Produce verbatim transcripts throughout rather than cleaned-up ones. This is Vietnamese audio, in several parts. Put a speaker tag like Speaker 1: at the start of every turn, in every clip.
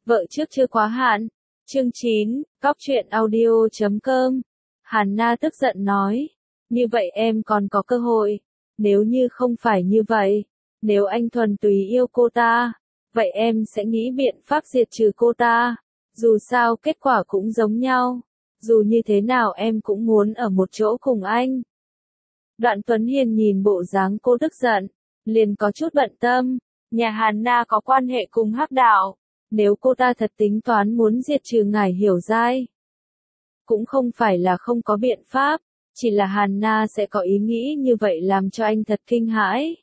Speaker 1: Vợ trước chưa quá hạn. Chương chín, cóc truyện audio chấm com. Hàn-na tức giận nói. Như vậy em còn có cơ hội. Nếu như không phải như vậy, nếu anh thuần túy yêu cô ta, vậy em sẽ nghĩ biện pháp diệt trừ cô ta. Dù sao kết quả cũng giống nhau. Dù như thế nào em cũng muốn ở một chỗ cùng anh. Đoạn Tuấn Hiền nhìn bộ dáng cô tức giận, liền có chút bận tâm. Nhà Hàn-na có quan hệ cùng Hắc đạo. Nếu cô ta thật tính toán muốn diệt trừ ngải hiểu giai, cũng không phải là không có biện pháp, chỉ là Hàn-na sẽ có ý nghĩ như vậy làm cho anh thật kinh hãi.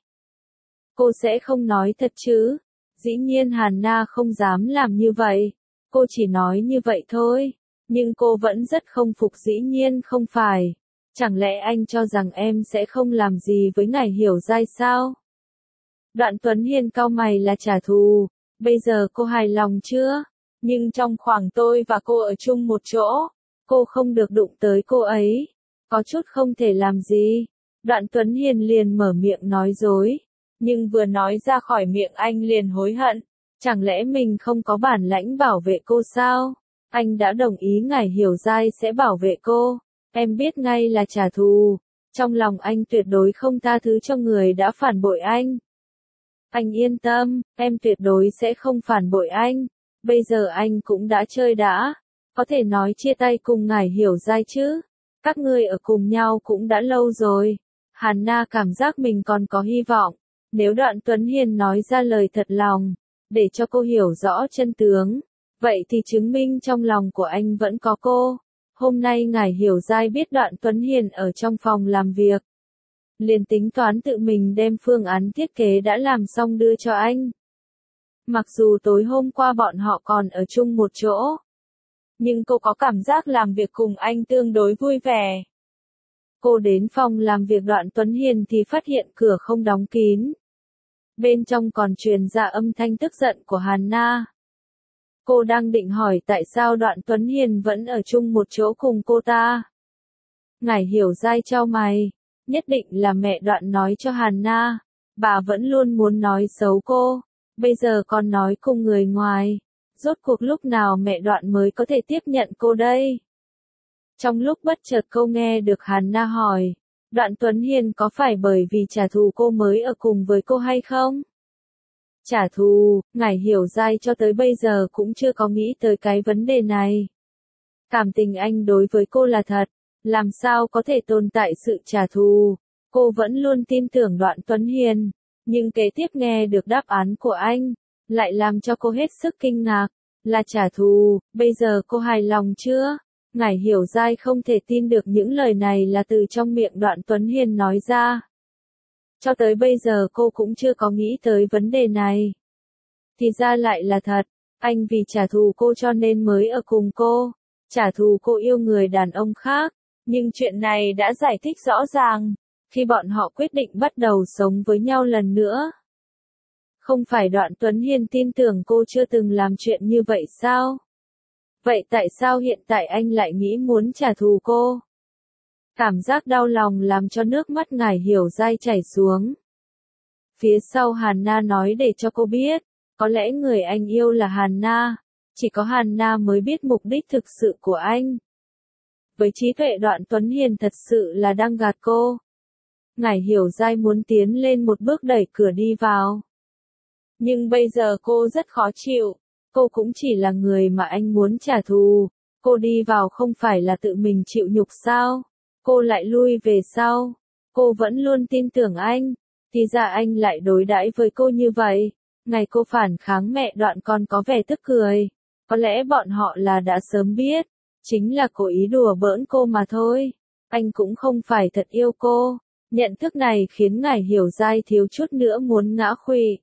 Speaker 1: Cô sẽ không nói thật chứ? Dĩ nhiên Hàn-na không dám làm như vậy, cô chỉ nói như vậy thôi, nhưng cô vẫn rất không phục. Dĩ nhiên không phải, chẳng lẽ anh cho rằng em sẽ không làm gì với ngải hiểu giai sao? Đoạn Tuấn Hiền cau mày. Là trả thù. Bây giờ cô hài lòng chưa? Nhưng trong khoảng tôi và cô ở chung một chỗ, cô không được đụng tới cô ấy. Có chút không thể làm gì. Đoạn Tuấn Hiền liền mở miệng nói dối. Nhưng vừa nói ra khỏi miệng anh liền hối hận. Chẳng lẽ mình không có bản lãnh bảo vệ cô sao? Anh đã đồng ý ngải hiểu giai sẽ bảo vệ cô. Em biết ngay là trả thù. Trong lòng anh tuyệt đối không tha thứ cho người đã phản bội anh. Anh yên tâm, em tuyệt đối sẽ không phản bội anh. Bây giờ anh cũng đã chơi đã. Có thể nói chia tay cùng ngải hiểu giai chứ. Các ngươi ở cùng nhau cũng đã lâu rồi. Hàn-na cảm giác mình còn có hy vọng. Nếu Đoạn Tuấn Hiền nói ra lời thật lòng, để cho cô hiểu rõ chân tướng, vậy thì chứng minh trong lòng của anh vẫn có cô. Hôm nay ngải hiểu giai biết Đoạn Tuấn Hiền ở trong phòng làm việc, liền tính toán tự mình đem phương án thiết kế đã làm xong đưa cho anh. Mặc dù tối hôm qua bọn họ còn ở chung một chỗ, nhưng cô có cảm giác làm việc cùng anh tương đối vui vẻ. Cô đến phòng làm việc Đoạn Tuấn Hiền thì phát hiện cửa không đóng kín. Bên trong còn truyền ra âm thanh tức giận của Hàn-na. Cô đang định hỏi tại sao Đoạn Tuấn Hiền vẫn ở chung một chỗ cùng cô ta. Ngải hiểu giai chau mày. Nhất định là mẹ Đoạn nói cho Hàn-na. Bà vẫn luôn muốn nói xấu cô. Bây giờ còn nói cùng người ngoài. Rốt cuộc lúc nào mẹ Đoạn mới có thể tiếp nhận cô đây? Trong lúc bất chợt cô nghe được Hàn-na hỏi. Đoạn Tuấn Hiền có phải bởi vì trả thù cô mới ở cùng với cô hay không? Trả thù, ngải hiểu giai cho tới bây giờ cũng chưa có nghĩ tới cái vấn đề này. Cảm tình anh đối với cô là thật. Làm sao có thể tồn tại sự trả thù? Cô vẫn luôn tin tưởng Đoạn Tuấn Hiền, nhưng kế tiếp nghe được đáp án của anh, lại làm cho cô hết sức kinh ngạc. Là trả thù, bây giờ cô hài lòng chưa? Ngải hiểu giai không thể tin được những lời này là từ trong miệng Đoạn Tuấn Hiền nói ra. Cho tới bây giờ cô cũng chưa có nghĩ tới vấn đề này. Thì ra lại là thật, anh vì trả thù cô cho nên mới ở cùng cô. Trả thù cô yêu người đàn ông khác. Nhưng chuyện này đã giải thích rõ ràng, khi bọn họ quyết định bắt đầu sống với nhau lần nữa. Không phải Đoạn Tuấn Hiền tin tưởng cô chưa từng làm chuyện như vậy sao? Vậy tại sao hiện tại anh lại nghĩ muốn trả thù cô? Cảm giác đau lòng làm cho nước mắt ngải hiểu giai chảy xuống. Phía sau Hàn-na nói để cho cô biết, có lẽ người anh yêu là Hàn-na, chỉ có Hàn-na mới biết mục đích thực sự của anh. Với trí tuệ Đoạn Tuấn Hiền thật sự là đang gạt cô. Ngải hiểu giai muốn tiến lên một bước đẩy cửa đi vào. Nhưng bây giờ cô rất khó chịu. Cô cũng chỉ là người mà anh muốn trả thù. Cô đi vào không phải là tự mình chịu nhục sao? Cô lại lui về sau. Cô vẫn luôn tin tưởng anh. Thì ra anh lại đối đãi với cô như vậy. Ngày cô phản kháng mẹ Đoạn còn có vẻ tức cười. Có lẽ bọn họ là đã sớm biết. Chính là cố ý đùa bỡn cô mà thôi. Anh cũng không phải thật yêu cô. Nhận thức này khiến ngải hiểu giai thiếu chút nữa muốn ngã khuỵu.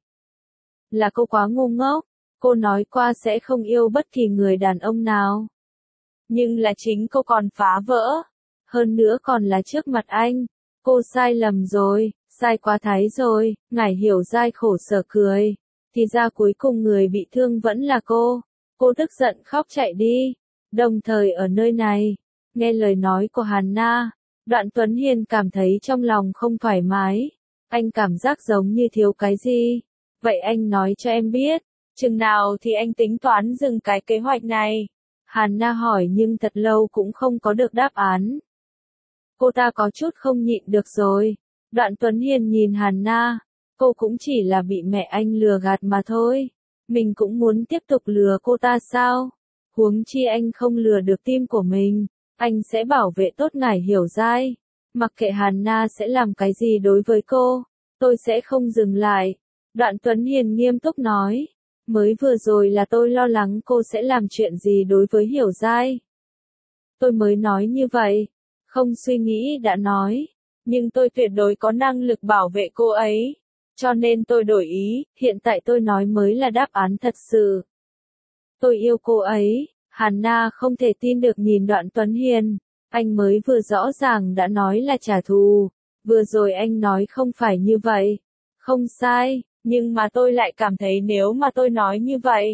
Speaker 1: Là cô quá ngu ngốc. Cô nói qua sẽ không yêu bất kỳ người đàn ông nào. Nhưng là chính cô còn phá vỡ. Hơn nữa còn là trước mặt anh. Cô sai lầm rồi, sai quá thái rồi. Ngải hiểu giai khổ sở cười. Thì ra cuối cùng người bị thương vẫn là cô. Cô tức giận khóc chạy đi. Đồng thời ở nơi này, nghe lời nói của Hàn-na, Đoạn Tuấn Hiền cảm thấy trong lòng không thoải mái. Anh cảm giác giống như thiếu cái gì. Vậy anh nói cho em biết, Chừng nào thì anh tính toán dừng cái kế hoạch này? Hàn Na hỏi nhưng thật lâu cũng không có được đáp án. Cô ta có chút không nhịn được rồi. Đoạn Tuấn Hiền nhìn Hàn Na, cô cũng chỉ là bị mẹ anh lừa gạt mà thôi. Mình cũng muốn tiếp tục lừa cô ta sao? Huống chi anh không lừa được tim của mình, anh sẽ bảo vệ tốt Ngải Hiểu Giai. Mặc kệ Hàn Na sẽ làm cái gì đối với cô, tôi sẽ không dừng lại. Đoạn Tuấn Hiền nghiêm túc nói, mới vừa rồi là tôi lo lắng cô sẽ làm chuyện gì đối với Hiểu Giai. Tôi mới nói như vậy, không suy nghĩ đã nói, nhưng tôi tuyệt đối có năng lực bảo vệ cô ấy. Cho nên tôi đổi ý, hiện tại tôi nói mới là đáp án thật sự. Tôi yêu cô ấy. Hàn Na không thể tin được nhìn Đoạn Tuấn Hiền, anh mới vừa rõ ràng đã nói là trả thù, vừa rồi anh nói không phải như vậy. Không sai, nhưng mà tôi lại cảm thấy nếu mà tôi nói như vậy,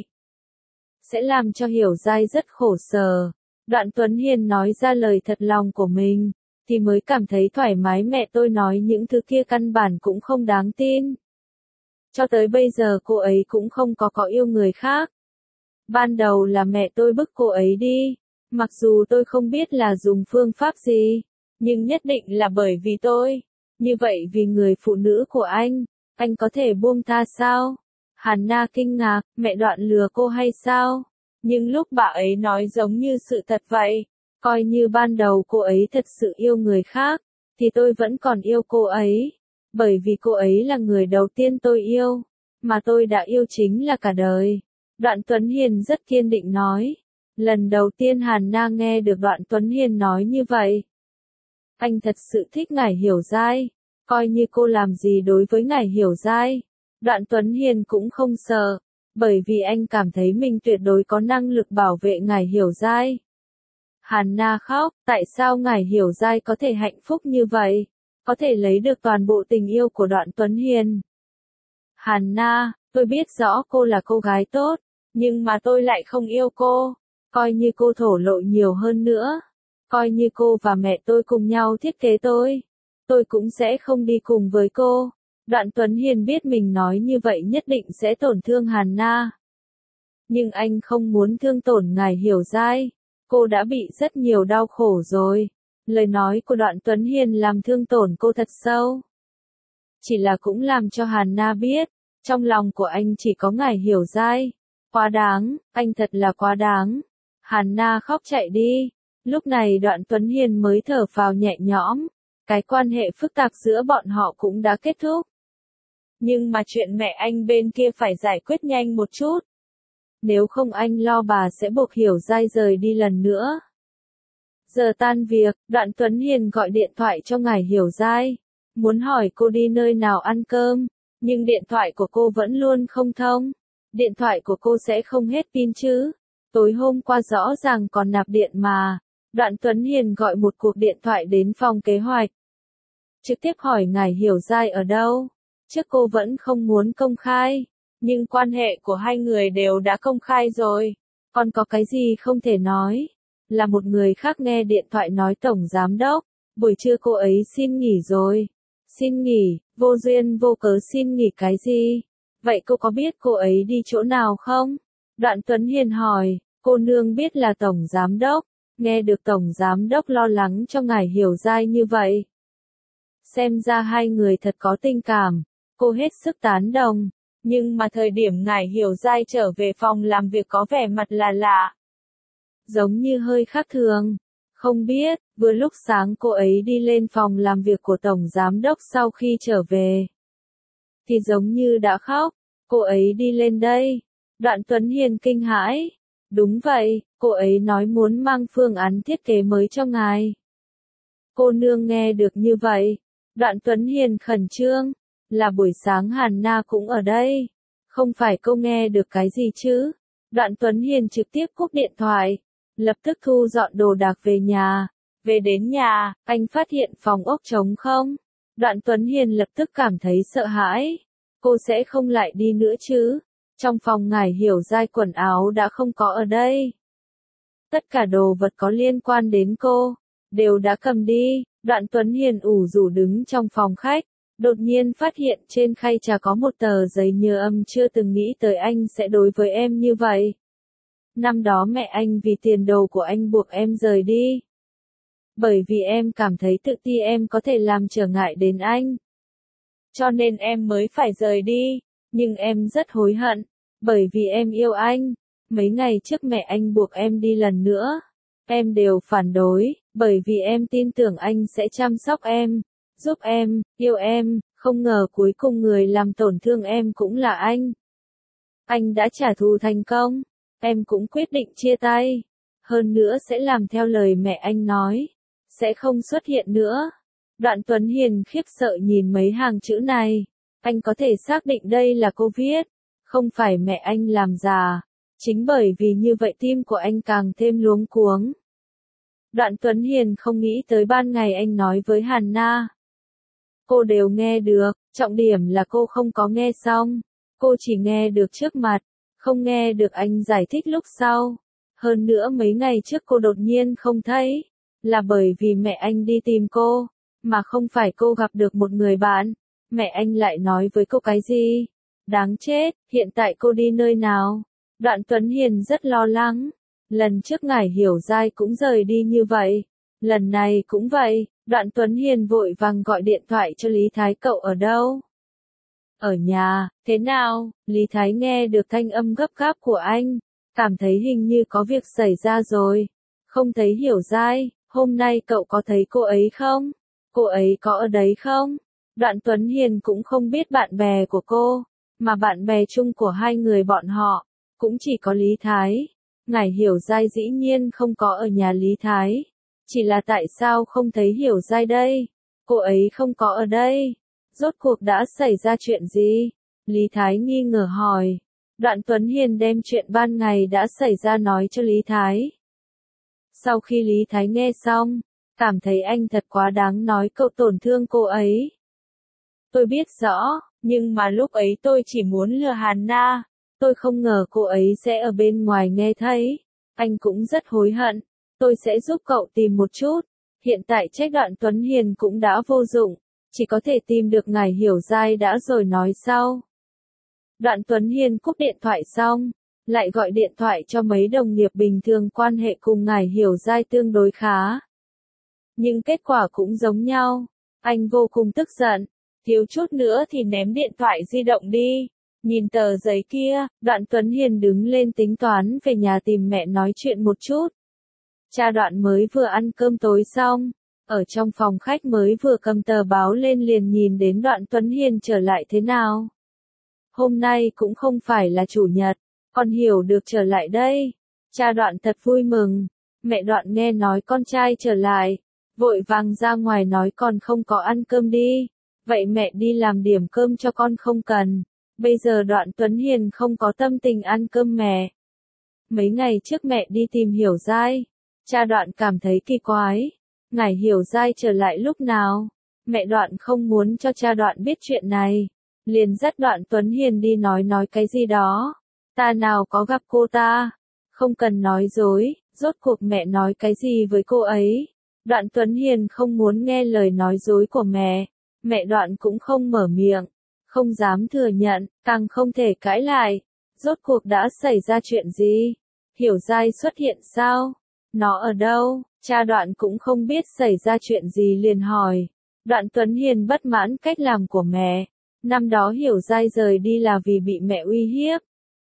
Speaker 1: sẽ làm cho Hiểu Giai rất khổ sở. Đoạn Tuấn Hiền nói ra lời thật lòng của mình, thì mới cảm thấy thoải mái. Mẹ tôi nói những thứ kia căn bản cũng không đáng tin. Cho tới bây giờ cô ấy cũng không có có yêu người khác. Ban đầu là mẹ tôi bức cô ấy đi, mặc dù tôi không biết là dùng phương pháp gì, nhưng nhất định là bởi vì tôi. Như vậy vì người phụ nữ của anh, anh có thể buông tha sao? Hàn Na kinh ngạc, mẹ Đoạn lừa cô hay sao? Nhưng lúc bà ấy nói giống như sự thật vậy, coi như ban đầu cô ấy thật sự yêu người khác, thì tôi vẫn còn yêu cô ấy, bởi vì cô ấy là người đầu tiên tôi yêu, mà tôi đã yêu chính là cả đời. Đoạn Tuấn Hiền rất kiên định nói. Lần đầu tiên Hàn Na nghe được Đoạn Tuấn Hiền nói như vậy. Anh thật sự thích Ngải Hiểu Giai, coi như cô làm gì đối với Ngải Hiểu Giai, Đoạn Tuấn Hiền cũng không sợ, bởi vì anh cảm thấy mình tuyệt đối có năng lực bảo vệ Ngải Hiểu Giai. Hàn Na khóc, tại sao Ngải Hiểu Giai có thể hạnh phúc như vậy, có thể lấy được toàn bộ tình yêu của Đoạn Tuấn Hiền. Hàn Na, tôi biết rõ cô là cô gái tốt, nhưng mà tôi lại không yêu cô, coi như cô thổ lộ nhiều hơn nữa, coi như cô và mẹ tôi cùng nhau thiết kế tôi, tôi cũng sẽ không đi cùng với cô. Đoạn Tuấn Hiền biết mình nói như vậy nhất định sẽ tổn thương Hàn Na. Nhưng anh không muốn thương tổn Ngải Hiểu Giai, cô đã bị rất nhiều đau khổ rồi. Lời nói của Đoạn Tuấn Hiền làm thương tổn cô thật sâu. Chỉ là cũng làm cho Hàn Na biết, trong lòng của anh chỉ có Ngải Hiểu Giai. Quá đáng, anh thật là quá đáng. Hàn Na khóc chạy đi. Lúc này Đoạn Tuấn Hiền mới thở phào nhẹ nhõm. Cái quan hệ phức tạp giữa bọn họ cũng đã kết thúc. Nhưng mà chuyện mẹ anh bên kia phải giải quyết nhanh một chút. Nếu không anh lo bà sẽ buộc Hiểu Giai rời đi lần nữa. Giờ tan việc, Đoạn Tuấn Hiền gọi điện thoại cho Ngải Hiểu Giai. Muốn hỏi cô đi nơi nào ăn cơm. Nhưng điện thoại của cô vẫn luôn không thông. Điện thoại của cô sẽ không hết pin chứ. Tối hôm qua rõ ràng còn nạp điện mà. Đoạn Tuấn Hiền gọi một cuộc điện thoại đến phòng kế hoạch. Trực tiếp hỏi Ngải Hiểu Giai ở đâu. Trước cô vẫn không muốn công khai. Nhưng quan hệ của hai người đều đã công khai rồi. Còn có cái gì không thể nói. Là một người khác nghe điện thoại nói Tổng Giám Đốc. Buổi trưa cô ấy xin nghỉ rồi. Xin nghỉ, vô duyên vô cớ xin nghỉ cái gì? Vậy cô có biết cô ấy đi chỗ nào không? Đoạn Tuấn Hiền hỏi, cô nương biết là Tổng Giám Đốc. Nghe được Tổng Giám Đốc lo lắng cho Ngải Hiểu Giai như vậy. Xem ra hai người thật có tình cảm. Cô hết sức tán đồng. Nhưng mà thời điểm Ngải Hiểu Giai trở về phòng làm việc có vẻ mặt là lạ. Giống như hơi khác thường. Không biết, vừa lúc sáng cô ấy đi lên phòng làm việc của Tổng Giám Đốc sau khi trở về. Thì giống như đã khóc. Cô ấy đi lên đây. Đoạn Tuấn Hiền kinh hãi. Đúng vậy, cô ấy nói muốn mang phương án thiết kế mới cho ngài. Cô nương nghe được như vậy. Đoạn Tuấn Hiền khẩn trương. Là buổi sáng Hàn Na cũng ở đây. Không phải cô nghe được cái gì chứ. Đoạn Tuấn Hiền trực tiếp cúp điện thoại. Lập tức thu dọn đồ đạc về nhà. Về đến nhà, anh phát hiện phòng ốc trống không. Đoạn Tuấn Hiền lập tức cảm thấy sợ hãi. Cô sẽ không lại đi nữa chứ. Trong phòng Ngải Hiểu Giai quần áo đã không có ở đây. Tất cả đồ vật có liên quan đến cô, đều đã cầm đi. Đoạn Tuấn Hiền ủ rũ đứng trong phòng khách. đột nhiên phát hiện trên khay trà có một tờ giấy nhớ âm, chưa từng nghĩ tới anh sẽ đối với em như vậy. Năm đó mẹ anh vì tiền đồ của anh buộc em rời đi. Bởi vì em cảm thấy tự ti em có thể làm trở ngại đến anh. Cho nên em mới phải rời đi, nhưng em rất hối hận, bởi vì em yêu anh. Mấy ngày trước mẹ anh buộc em đi lần nữa. Em đều phản đối, bởi vì em tin tưởng anh sẽ chăm sóc em, giúp em, yêu em, không ngờ cuối cùng người làm tổn thương em cũng là anh. Anh đã trả thù thành công, em cũng quyết định chia tay. Hơn nữa sẽ làm theo lời mẹ anh nói, sẽ không xuất hiện nữa. Đoạn Tuấn Hiền khiếp sợ nhìn mấy hàng chữ này. Anh có thể xác định đây là cô viết, không phải mẹ anh làm giả. Chính bởi vì như vậy tim của anh càng thêm luống cuống. Đoạn Tuấn Hiền không nghĩ tới ban ngày anh nói với Hàn Na. Cô đều nghe được, trọng điểm là cô không có nghe xong. Cô chỉ nghe được trước mặt, không nghe được anh giải thích lúc sau. Hơn nữa mấy ngày trước cô đột nhiên không thấy, là bởi vì mẹ anh đi tìm cô, mà không phải cô gặp được một người bạn. Mẹ anh lại nói với cô cái gì? Đáng chết, hiện tại cô đi nơi nào? Đoạn Tuấn Hiền rất lo lắng. Lần trước Ngải Hiểu Giai cũng rời đi như vậy. Lần này cũng vậy. Đoạn Tuấn Hiền vội vàng gọi điện thoại cho Lý Thái, cậu ở đâu? Ở nhà. Thế nào? Lý Thái nghe được thanh âm gấp gáp của anh, cảm thấy hình như có việc xảy ra rồi. Không thấy Hiểu Giai, hôm nay cậu có thấy cô ấy không? Cô ấy có ở đấy không? Đoạn Tuấn Hiền cũng không biết bạn bè của cô, mà bạn bè chung của hai người bọn họ cũng chỉ có Lý Thái. Ngải Hiểu Giai dĩ nhiên không có ở nhà Lý Thái. Chỉ là tại sao không thấy Hiểu Giai đây? Cô ấy không có ở đây. Rốt cuộc đã xảy ra chuyện gì? Lý Thái nghi ngờ hỏi. Đoạn Tuấn Hiền đem chuyện ban ngày đã xảy ra nói cho Lý Thái. Sau khi Lý Thái nghe xong, cảm thấy anh thật quá đáng nói cậu tổn thương cô ấy. Tôi biết rõ, nhưng mà lúc ấy tôi chỉ muốn lừa Hàn Na. Tôi không ngờ cô ấy sẽ ở bên ngoài nghe thấy. Anh cũng rất hối hận. Tôi sẽ giúp cậu tìm một chút. Hiện tại trách Đoạn Tuấn Hiền cũng đã vô dụng. Chỉ có thể tìm được Ngải Hiểu Giai đã rồi nói sau. Đoạn Tuấn Hiền cúp điện thoại xong, lại gọi điện thoại cho mấy đồng nghiệp bình thường quan hệ cùng Ngải Hiểu Giai tương đối khá. Nhưng kết quả cũng giống nhau. Anh vô cùng tức giận. Thiếu chút nữa thì ném điện thoại di động đi. Nhìn tờ giấy kia, Đoạn Tuấn Hiền đứng lên tính toán về nhà tìm mẹ nói chuyện một chút. Cha Đoạn mới vừa ăn cơm tối xong, ở trong phòng khách mới vừa cầm tờ báo lên liền nhìn đến Đoạn Tuấn Hiền trở lại thế nào. Hôm nay cũng không phải là chủ nhật, con Hiểu được trở lại đây. Cha Đoạn thật vui mừng. Mẹ Đoạn nghe nói con trai trở lại, vội vàng ra ngoài nói con không có ăn cơm đi. Vậy mẹ đi làm điểm cơm cho con không cần. Bây giờ Đoạn Tuấn Hiền không có tâm tình ăn cơm mẹ. Mấy ngày trước mẹ đi tìm Hiểu Giai. Cha Đoạn cảm thấy kỳ quái. Ngải Hiểu Giai trở lại lúc nào? Mẹ Đoạn không muốn cho cha Đoạn biết chuyện này. Liền dắt Đoạn Tuấn Hiền đi nói nói cái gì đó. Ta nào có gặp cô ta? Không cần nói dối, rốt cuộc mẹ nói cái gì với cô ấy? Đoạn Tuấn Hiền không muốn nghe lời nói dối của mẹ. Mẹ Đoạn cũng không mở miệng, không dám thừa nhận, càng không thể cãi lại. Rốt cuộc đã xảy ra chuyện gì? Hiểu Giai xuất hiện sao? Nó ở đâu? Cha Đoạn cũng không biết xảy ra chuyện gì liền hỏi. Đoạn Tuấn Hiền bất mãn cách làm của mẹ. Năm đó Hiểu Giai rời đi là vì bị mẹ uy hiếp.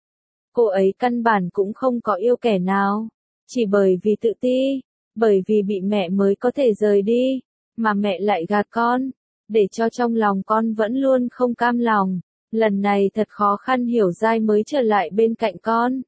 Speaker 1: Cô ấy căn bản cũng không có yêu kẻ nào. Chỉ bởi vì tự ti, bởi vì bị mẹ mới có thể rời đi, mà mẹ lại gạt con, để cho trong lòng con vẫn luôn không cam lòng. Lần này thật khó khăn Hiểu Giai mới trở lại bên cạnh con.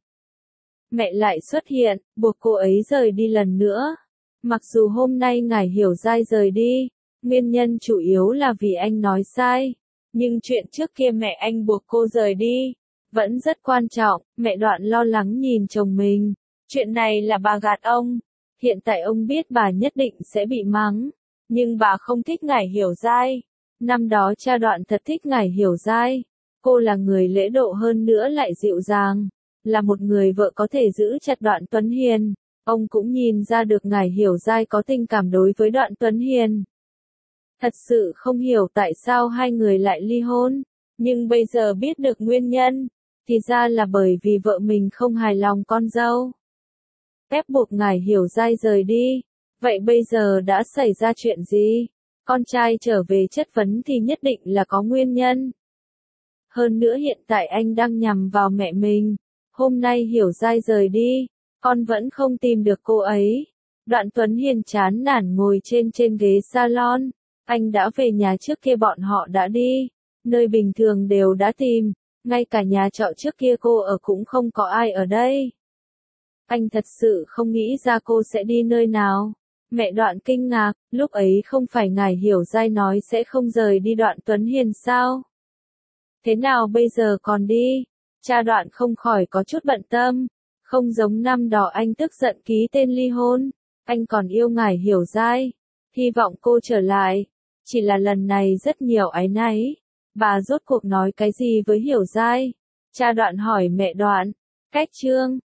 Speaker 1: Mẹ lại xuất hiện, buộc cô ấy rời đi lần nữa. Mặc dù hôm nay Ngải Hiểu Giai rời đi, nguyên nhân chủ yếu là vì anh nói sai. Nhưng chuyện trước kia mẹ anh buộc cô rời đi, vẫn rất quan trọng. Mẹ Đoạn lo lắng nhìn chồng mình. Chuyện này là bà gạt ông. Hiện tại ông biết bà nhất định sẽ bị mắng. Nhưng bà không thích Ngải Hiểu Giai. Năm đó cha Đoạn thật thích Ngải Hiểu Giai. Cô là người lễ độ hơn nữa lại dịu dàng. Là một người vợ có thể giữ chặt Đoạn Tuấn Hiền. Ông cũng nhìn ra được Ngải Hiểu Giai có tình cảm đối với Đoạn Tuấn Hiền. Thật sự không hiểu tại sao hai người lại ly hôn, nhưng bây giờ biết được nguyên nhân, thì ra là bởi vì vợ mình không hài lòng con dâu. Ép buộc ngài Hiểu Giai rời đi. Vậy bây giờ đã xảy ra chuyện gì? Con trai trở về chất vấn thì nhất định là có nguyên nhân. Hơn nữa hiện tại anh đang nhằm vào mẹ mình. Hôm nay Hiểu Giai rời đi, con vẫn không tìm được cô ấy. Đoạn Tuấn Hiền chán nản ngồi trên trên ghế salon. Anh đã về nhà trước kia bọn họ đã đi. Nơi bình thường đều đã tìm. Ngay cả nhà trọ trước kia cô ở cũng không có ai ở đây. Anh thật sự không nghĩ ra cô sẽ đi nơi nào. Mẹ Đoạn kinh ngạc, lúc ấy không phải ngài Hiểu Giai nói sẽ không rời đi Đoạn Tuấn Hiền sao? Thế nào bây giờ còn đi? Cha Đoạn không khỏi có chút bận tâm. Không giống năm đó anh tức giận ký tên ly hôn. Anh còn yêu ngài Hiểu Giai. Hy vọng cô trở lại. Chỉ là lần này rất nhiều áy náy. Bà rốt cuộc nói cái gì với Hiểu Giai? Cha Đoạn hỏi mẹ Đoạn. Cách Trương.